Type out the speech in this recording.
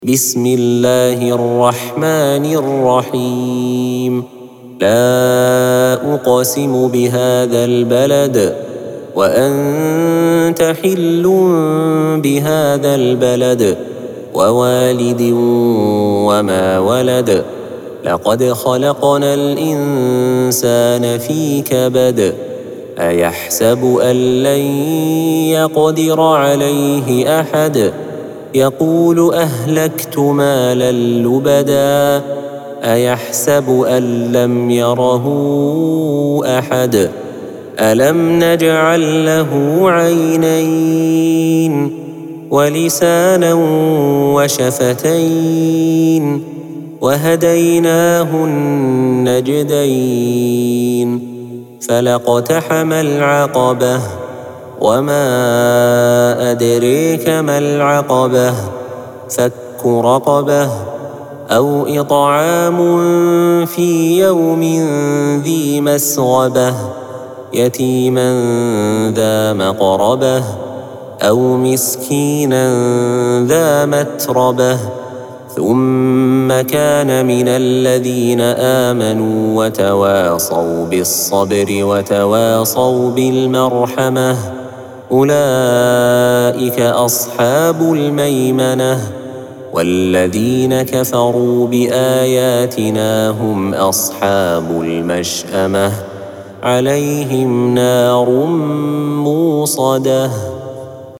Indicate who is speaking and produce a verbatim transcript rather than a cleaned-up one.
Speaker 1: بسم الله الرحمن الرحيم لا أقسم بهذا البلد وأنت حل بهذا البلد ووالد وما ولد لقد خلقنا الإنسان في كبد أيحسب أن لن يقدر عليه أحد يقول أهلكت مالا لبدا أيحسب أن لم يره أحد ألم نجعل له عينين ولسانا وشفتين وهديناه النجدين فلاقتحم العقبة وما أدريك ما العقبة فك رقبة أو إطعام في يوم ذي مسغبة يتيما ذا مقربة أو مسكينا ذا متربة ثم كان من الذين آمنوا وتواصوا بالصبر وتواصوا بالمرحمة أولئك أصحاب الميمنة والذين كفروا بآياتنا هم أصحاب المشأمة عليهم نار موصدة.